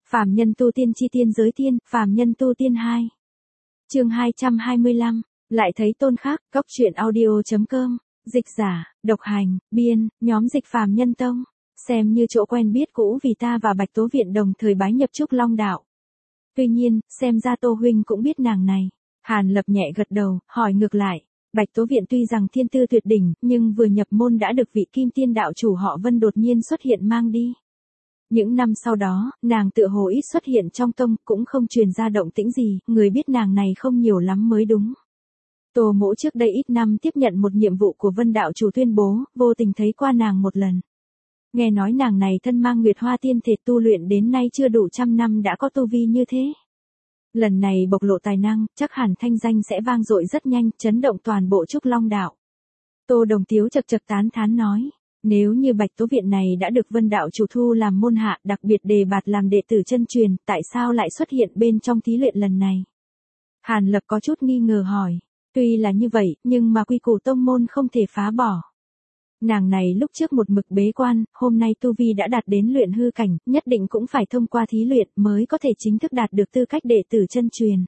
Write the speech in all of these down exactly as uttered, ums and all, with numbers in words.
Phàm nhân tu tiên chi tiên giới tiên, phàm nhân tu tiên hai. Chương hai trăm hai mươi lăm, lại thấy Tôn Khắc, Cốc truyện audio chấm com, dịch giả, độc hành, biên, nhóm dịch Phàm Nhân Tông, xem như chỗ quen biết cũ vì ta và Bạch Tố Viện đồng thời bái nhập Trúc Long đạo. Tuy nhiên, xem ra Tô huynh cũng biết nàng này. Hàn Lập nhẹ gật đầu, hỏi ngược lại, Bạch Tố Viện tuy rằng thiên tư tuyệt đỉnh, nhưng vừa nhập môn đã được vị Kim Tiên đạo chủ họ Vân đột nhiên xuất hiện mang đi. Những năm sau đó, nàng tựa hồ ít xuất hiện trong tông, cũng không truyền ra động tĩnh gì, người biết nàng này không nhiều lắm mới đúng. Tô Mỗ trước đây ít năm tiếp nhận một nhiệm vụ của Vân đạo chủ tuyên bố, vô tình thấy qua nàng một lần. Nghe nói nàng này thân mang Nguyệt Hoa tiên thể tu luyện đến nay chưa đủ trăm năm đã có tu vi như thế. Lần này bộc lộ tài năng, chắc hẳn thanh danh sẽ vang dội rất nhanh, chấn động toàn bộ Trúc Long đạo. Tô Đồng Tiếu chật chật tán thán nói, nếu như Bạch Tố Viện này đã được Vân đạo chủ thu làm môn hạ, đặc biệt đề bạt làm đệ tử chân truyền, tại sao lại xuất hiện bên trong thí luyện lần này? Hàn Lập có chút nghi ngờ hỏi, tuy là như vậy, nhưng mà quy củ tông môn không thể phá bỏ. Nàng này lúc trước một mực bế quan, hôm nay tu vi đã đạt đến luyện hư cảnh, nhất định cũng phải thông qua thí luyện mới có thể chính thức đạt được tư cách đệ tử chân truyền.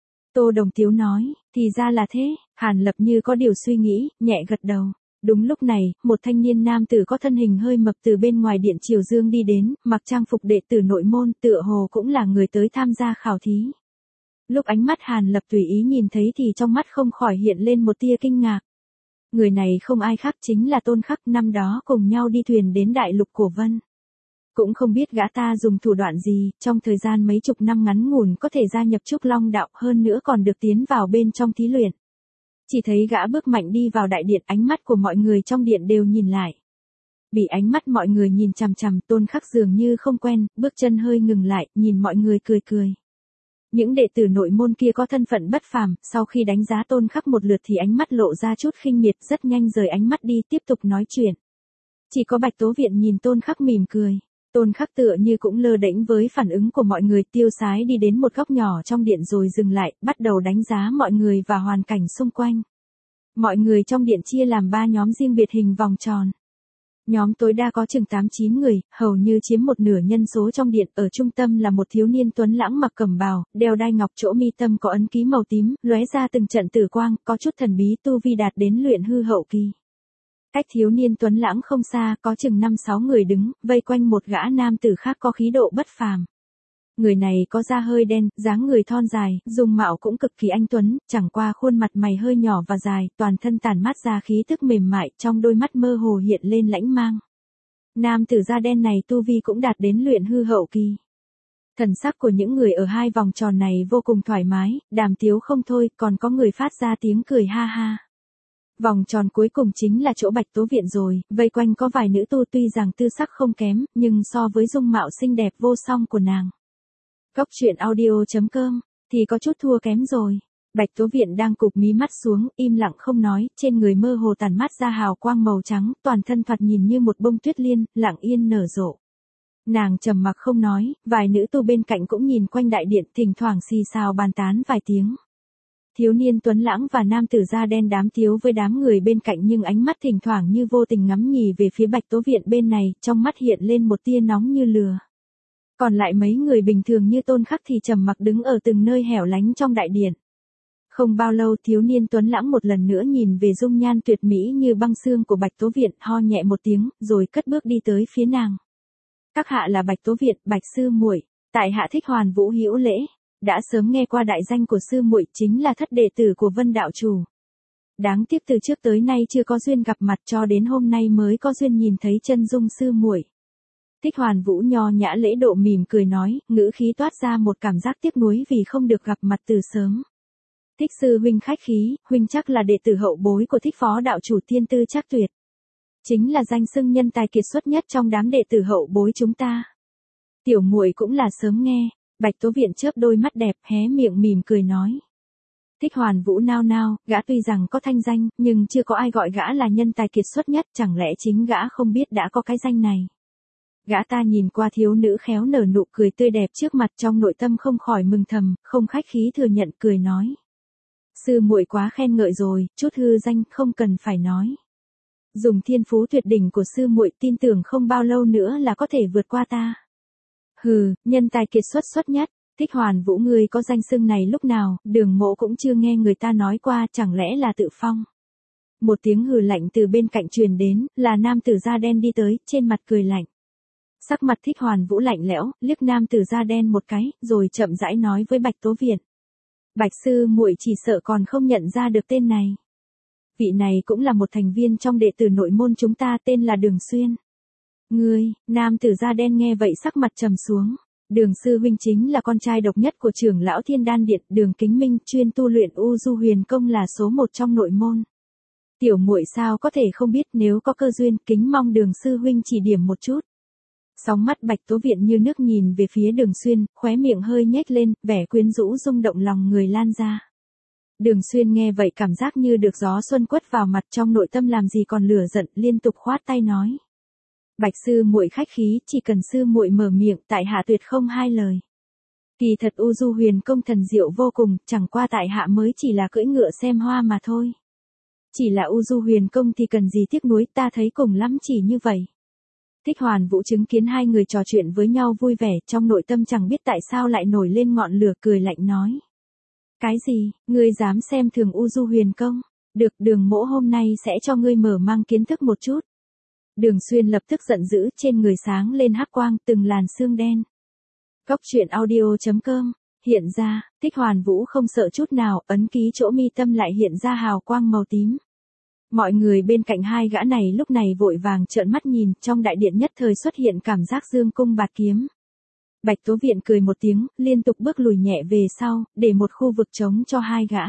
Tô Đồng Tiếu nói, thì ra là thế, Hàn Lập như có điều suy nghĩ, nhẹ gật đầu. Đúng lúc này, một thanh niên nam tử có thân hình hơi mập từ bên ngoài điện Triều Dương đi đến, mặc trang phục đệ tử nội môn, tựa hồ cũng là người tới tham gia khảo thí. Lúc ánh mắt Hàn Lập tùy ý nhìn thấy thì trong mắt không khỏi hiện lên một tia kinh ngạc. Người này không ai khác chính là Tôn Khắc, năm đó cùng nhau đi thuyền đến đại lục Cổ Vân. Cũng không biết gã ta dùng thủ đoạn gì, trong thời gian mấy chục năm ngắn ngủn có thể gia nhập Trúc Long đạo, hơn nữa còn được tiến vào bên trong thí luyện. Chỉ thấy gã bước mạnh đi vào đại điện, ánh mắt của mọi người trong điện đều nhìn lại. Bị ánh mắt mọi người nhìn chằm chằm, Tôn Khắc dường như không quen, bước chân hơi ngừng lại, nhìn mọi người cười cười. Những đệ tử nội môn kia có thân phận bất phàm, sau khi đánh giá Tôn Khắc một lượt thì ánh mắt lộ ra chút khinh miệt, rất nhanh rời ánh mắt đi, tiếp tục nói chuyện. Chỉ có Bạch Tố Viện nhìn Tôn Khắc mỉm cười. Tôn Khắc tựa như cũng lơ đễnh với phản ứng của mọi người, tiêu sái đi đến một góc nhỏ trong điện rồi dừng lại, bắt đầu đánh giá mọi người và hoàn cảnh xung quanh. Mọi người trong điện chia làm ba nhóm riêng biệt hình vòng tròn. Nhóm tối đa có chừng tám chín người, hầu như chiếm một nửa nhân số trong điện, ở trung tâm là một thiếu niên tuấn lãng mặc cẩm bào, đeo đai ngọc, chỗ mi tâm có ấn ký màu tím, lóe ra từng trận tử quang, có chút thần bí, tu vi đạt đến luyện hư hậu kỳ. Cách thiếu niên tuấn lãng không xa, có chừng năm sáu người đứng, vây quanh một gã nam tử khác có khí độ bất phàm. Người này có da hơi đen, dáng người thon dài, dung mạo cũng cực kỳ anh tuấn, chẳng qua khuôn mặt mày hơi nhỏ và dài, toàn thân tản mát ra khí tức mềm mại, trong đôi mắt mơ hồ hiện lên lãnh mang. Nam tử da đen này tu vi cũng đạt đến luyện hư hậu kỳ. Thần sắc của những người ở hai vòng tròn này vô cùng thoải mái, đàm tiếu không thôi, còn có người phát ra tiếng cười ha ha. Vòng tròn cuối cùng chính là chỗ Bạch Tố Viện rồi, vây quanh có vài nữ tu tuy rằng tư sắc không kém, nhưng so với dung mạo xinh đẹp vô song của nàng. Cốc truyện audio chấm com, thì có chút thua kém rồi. Bạch Tố Viện đang cụp mí mắt xuống, im lặng không nói, trên người mơ hồ tản mát ra hào quang màu trắng, toàn thân thoạt nhìn như một bông tuyết liên, lặng yên nở rộ. Nàng trầm mặc không nói, vài nữ tu bên cạnh cũng nhìn quanh đại điện, thỉnh thoảng xì xào bàn tán vài tiếng. Thiếu niên tuấn lãng và nam tử da đen đám tiếu với đám người bên cạnh, nhưng ánh mắt thỉnh thoảng như vô tình ngắm nhì về phía Bạch Tố Viện bên này, trong mắt hiện lên một tia nóng như lửa. Còn lại mấy người bình thường như Tôn Khắc thì trầm mặc đứng ở từng nơi hẻo lánh trong đại điện. Không bao lâu, thiếu niên tuấn lãng một lần nữa nhìn về dung nhan tuyệt mỹ như băng xương của Bạch Tố Viện, ho nhẹ một tiếng, rồi cất bước đi tới phía nàng. Các hạ là Bạch Tố Viện, Bạch sư muội, tại hạ thích Hoàn Vũ hữu lễ, đã sớm nghe qua đại danh của sư muội, chính là thất đệ tử của Vân đạo chủ. Đáng tiếc từ trước tới nay chưa có duyên gặp mặt, cho đến hôm nay mới có duyên nhìn thấy chân dung sư muội. Thích Hoàn Vũ nho nhã lễ độ mỉm cười nói, ngữ khí toát ra một cảm giác tiếc nuối vì không được gặp mặt từ sớm. Thích sư huynh khách khí, huynh chắc là đệ tử hậu bối của Thích phó đạo chủ, tiên tư chắc tuyệt. Chính là danh xưng nhân tài kiệt xuất nhất trong đám đệ tử hậu bối chúng ta. Tiểu muội cũng là sớm nghe. Bạch Tố Viện chớp đôi mắt đẹp, hé miệng mỉm cười nói. Thích Hoàn Vũ nao nao, gã tuy rằng có thanh danh, nhưng chưa có ai gọi gã là nhân tài kiệt xuất nhất, chẳng lẽ chính gã không biết đã có cái danh này. Gã ta nhìn qua thiếu nữ khéo nở nụ cười tươi đẹp trước mặt, trong nội tâm không khỏi mừng thầm, không khách khí thừa nhận, cười nói. Sư muội quá khen ngợi rồi, chút hư danh không cần phải nói. Dùng thiên phú tuyệt đỉnh của sư muội, tin tưởng không bao lâu nữa là có thể vượt qua ta. Hừ, nhân tài kiệt xuất xuất nhất. Thích Hoàn Vũ ngươi có danh xưng này lúc nào, Đường Mỗ cũng chưa nghe người ta nói qua, chẳng lẽ là tự phong. Một tiếng hừ lạnh từ bên cạnh truyền đến, là nam tử da đen đi tới, trên mặt cười lạnh. Sắc mặt Thích Hoàn Vũ lạnh lẽo, liếc nam tử da đen một cái, rồi chậm rãi nói với Bạch Tố Viện. Bạch sư muội chỉ sợ còn không nhận ra được tên này. Vị này cũng là một thành viên trong đệ tử nội môn chúng ta, tên là Đường Xuyên. Ngươi, nam tử da đen nghe vậy sắc mặt trầm xuống. Đường sư huynh chính là con trai độc nhất của trưởng lão Thiên Đan Điện, Đường Kính Minh, chuyên tu luyện U Du Huyền Công, là số một trong nội môn. Tiểu muội sao có thể không biết, nếu có cơ duyên, kính mong Đường sư huynh chỉ điểm một chút. Sóng mắt Bạch Tố Viện như nước nhìn về phía Đường Xuyên, khóe miệng hơi nhếch lên, vẻ quyến rũ rung động lòng người lan ra. Đường Xuyên nghe vậy cảm giác như được gió xuân quất vào mặt, trong nội tâm làm gì còn lửa giận, liên tục khoát tay nói. Bạch sư muội khách khí, chỉ cần sư muội mở miệng, tại hạ tuyệt không hai lời. Kỳ thật U Du Huyền Công thần diệu vô cùng, chẳng qua tại hạ mới chỉ là cưỡi ngựa xem hoa mà thôi. Chỉ là U Du Huyền Công thì cần gì tiếc nuối, ta thấy cùng lắm chỉ như vậy. Thích Hoàn Vũ chứng kiến hai người trò chuyện với nhau vui vẻ, trong nội tâm chẳng biết tại sao lại nổi lên ngọn lửa, cười lạnh nói. Cái gì, ngươi dám xem thường U Du Huyền Công? Được, Đường Mỗ hôm nay sẽ cho ngươi mở mang kiến thức một chút. Đường Xuyên lập tức giận dữ, trên người sáng lên hắc quang, từng làn xương đen. Cốc truyện audio chấm com, hiện ra, Thích Hoàn Vũ không sợ chút nào, ấn ký chỗ mi tâm lại hiện ra hào quang màu tím. Mọi người bên cạnh hai gã này lúc này vội vàng trợn mắt nhìn, trong đại điện nhất thời xuất hiện cảm giác dương cung bạt kiếm. Bạch Tố Viện cười một tiếng, liên tục bước lùi nhẹ về sau, để một khu vực trống cho hai gã.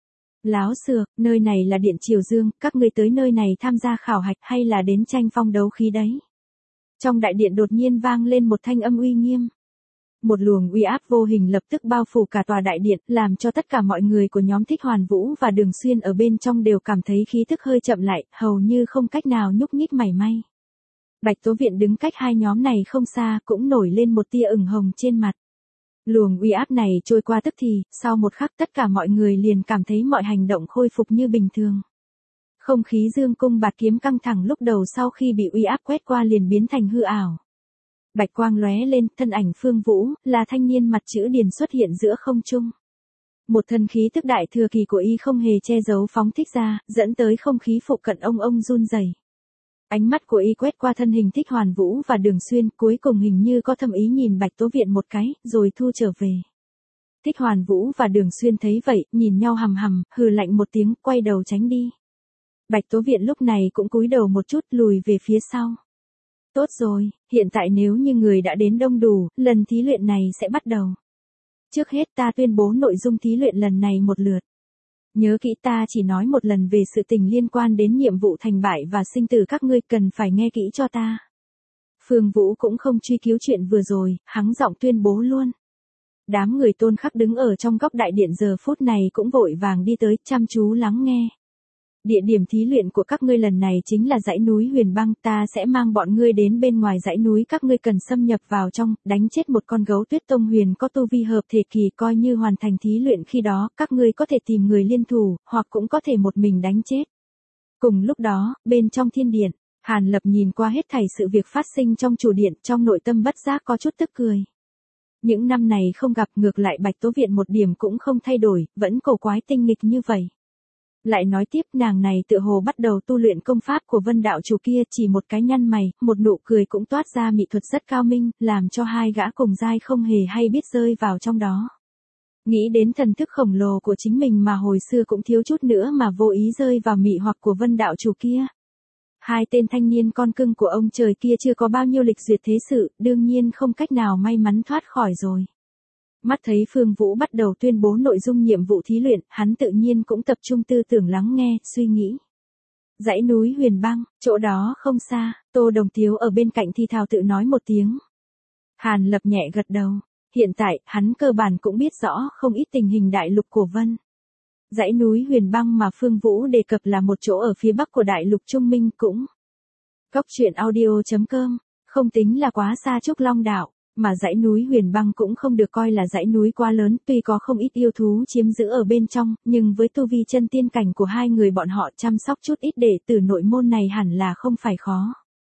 Láo xược, nơi này là điện Triều Dương, các ngươi tới nơi này tham gia khảo hạch hay là đến tranh phong đấu khí đấy? Trong đại điện đột nhiên vang lên một thanh âm uy nghiêm. Một luồng uy áp vô hình lập tức bao phủ cả tòa đại điện, làm cho tất cả mọi người của nhóm Thích Hoàn Vũ và Đường Xuyên ở bên trong đều cảm thấy khí tức hơi chậm lại, hầu như không cách nào nhúc nhích mảy may. Bạch Tố Viện đứng cách hai nhóm này không xa, cũng nổi lên một tia ửng hồng trên mặt. Luồng uy áp này trôi qua tức thì, sau một khắc tất cả mọi người liền cảm thấy mọi hành động khôi phục như bình thường. Không khí dương cung bạt kiếm căng thẳng lúc đầu sau khi bị uy áp quét qua liền biến thành hư ảo. Bạch quang lóe lên, thân ảnh Phương Vũ, là thanh niên mặt chữ điền xuất hiện giữa không trung. Một thần khí tức đại thừa kỳ của y không hề che giấu phóng thích ra, dẫn tới không khí phụ cận ông ông run rẩy. Ánh mắt của y quét qua thân hình Thích Hoàn Vũ và Đường Xuyên, cuối cùng hình như có thâm ý nhìn Bạch Tố Viện một cái, rồi thu trở về. Thích Hoàn Vũ và Đường Xuyên thấy vậy, nhìn nhau hầm hầm, hừ lạnh một tiếng, quay đầu tránh đi. Bạch Tố Viện lúc này cũng cúi đầu một chút, lùi về phía sau. Tốt rồi, hiện tại nếu như người đã đến đông đủ, lần thí luyện này sẽ bắt đầu. Trước hết ta tuyên bố nội dung thí luyện lần này một lượt. Nhớ kỹ, ta chỉ nói một lần về sự tình liên quan đến nhiệm vụ thành bại và sinh tử, các ngươi cần phải nghe kỹ cho ta. Phương Vũ cũng không truy cứu chuyện vừa rồi, hắng giọng tuyên bố luôn. Đám người Tôn Khắc đứng ở trong góc đại điện giờ phút này cũng vội vàng đi tới, chăm chú lắng nghe. Địa điểm thí luyện của các ngươi lần này chính là dãy núi Huyền Băng, ta sẽ mang bọn ngươi đến bên ngoài dãy núi, các ngươi cần xâm nhập vào trong, đánh chết một con gấu Tuyết Tông Huyền có tu vi hợp thể kỳ, coi như hoàn thành thí luyện, khi đó, các ngươi có thể tìm người liên thủ, hoặc cũng có thể một mình đánh chết. Cùng lúc đó, bên trong thiên điện, Hàn Lập nhìn qua hết thảy sự việc phát sinh trong chủ điện, trong nội tâm bất giác có chút tức cười. Những năm này không gặp, ngược lại Bạch Tố Viện một điểm cũng không thay đổi, vẫn cổ quái tinh nghịch như vậy. Lại nói tiếp, nàng này tựa hồ bắt đầu tu luyện công pháp của Vân đạo chủ kia, chỉ một cái nhăn mày, một nụ cười cũng toát ra mỹ thuật rất cao minh, làm cho hai gã cùng giai không hề hay biết rơi vào trong đó. Nghĩ đến thần thức khổng lồ của chính mình mà hồi xưa cũng thiếu chút nữa mà vô ý rơi vào mị hoặc của Vân đạo chủ kia. Hai tên thanh niên con cưng của ông trời kia chưa có bao nhiêu lịch duyệt thế sự, đương nhiên không cách nào may mắn thoát khỏi rồi. Mắt thấy Phương Vũ bắt đầu tuyên bố nội dung nhiệm vụ thí luyện, hắn tự nhiên cũng tập trung tư tưởng lắng nghe, suy nghĩ. Dãy núi Huyền Băng, chỗ đó không xa, Tô Đồng Tiếu ở bên cạnh thi thào tự nói một tiếng. Hàn Lập nhẹ gật đầu, hiện tại, hắn cơ bản cũng biết rõ không ít tình hình đại lục của Vân. Dãy núi Huyền Băng mà Phương Vũ đề cập là một chỗ ở phía bắc của đại lục Trung Minh cũng. Cốc truyện audio chấm com, không tính là quá xa Trúc Long Đảo. Mà dãy núi Huyền Băng cũng không được coi là dãy núi quá lớn, tuy có không ít yêu thú chiếm giữ ở bên trong, nhưng với tu vi chân tiên cảnh của hai người bọn họ, chăm sóc chút ít đệ tử nội môn này hẳn là không phải khó.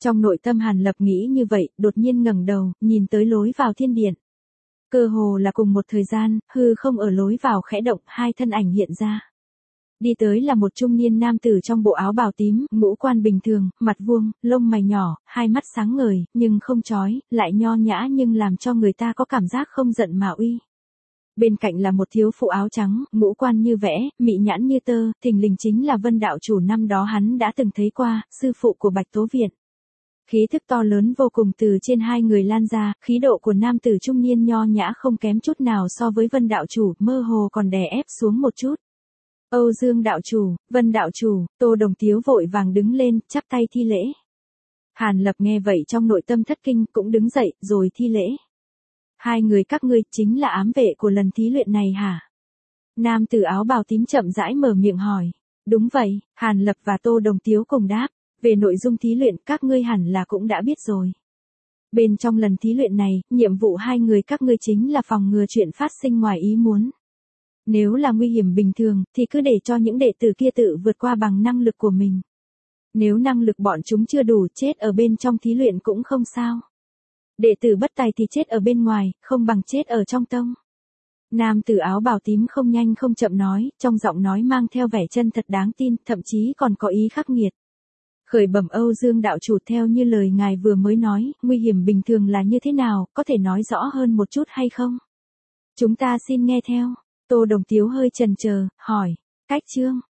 Trong nội tâm Hàn Lập nghĩ như vậy, đột nhiên ngẩng đầu, nhìn tới lối vào thiên điện. Cơ hồ là cùng một thời gian, hư không ở lối vào khẽ động, hai thân ảnh hiện ra. Đi tới là một trung niên nam tử trong bộ áo bào tím, ngũ quan bình thường, mặt vuông, lông mày nhỏ, hai mắt sáng ngời, nhưng không chói, lại nho nhã nhưng làm cho người ta có cảm giác không giận mà uy. Bên cạnh là một thiếu phụ áo trắng, ngũ quan như vẽ, mị nhãn như tơ, thình lình chính là Vân đạo chủ năm đó hắn đã từng thấy qua, sư phụ của Bạch Tố Viện. Khí thức to lớn vô cùng từ trên hai người lan ra, khí độ của nam tử trung niên nho nhã không kém chút nào so với Vân đạo chủ, mơ hồ còn đè ép xuống một chút. Âu Dương đạo chủ, Vân đạo chủ, Tô Đồng Tiếu vội vàng đứng lên, chắp tay thi lễ. Hàn Lập nghe vậy trong nội tâm thất kinh, cũng đứng dậy, rồi thi lễ. Hai người các ngươi chính là ám vệ của lần thí luyện này hả? Nam tử áo bào tím chậm rãi mở miệng hỏi. Đúng vậy, Hàn Lập và Tô Đồng Tiếu cùng đáp. Về nội dung thí luyện các ngươi hẳn là cũng đã biết rồi. Bên trong lần thí luyện này, nhiệm vụ hai người các ngươi chính là phòng ngừa chuyện phát sinh ngoài ý muốn. Nếu là nguy hiểm bình thường, thì cứ để cho những đệ tử kia tự vượt qua bằng năng lực của mình. Nếu năng lực bọn chúng chưa đủ, chết ở bên trong thí luyện cũng không sao. Đệ tử bất tài thì chết ở bên ngoài, không bằng chết ở trong tông. Nam tử áo bào tím không nhanh không chậm nói, trong giọng nói mang theo vẻ chân thật đáng tin, thậm chí còn có ý khắc nghiệt. Khởi bẩm Âu Dương đạo chủ, theo như lời ngài vừa mới nói, nguy hiểm bình thường là như thế nào, có thể nói rõ hơn một chút hay không? Chúng ta xin nghe theo. Tô Đồng Tiếu hơi chần chờ, hỏi, cách chương.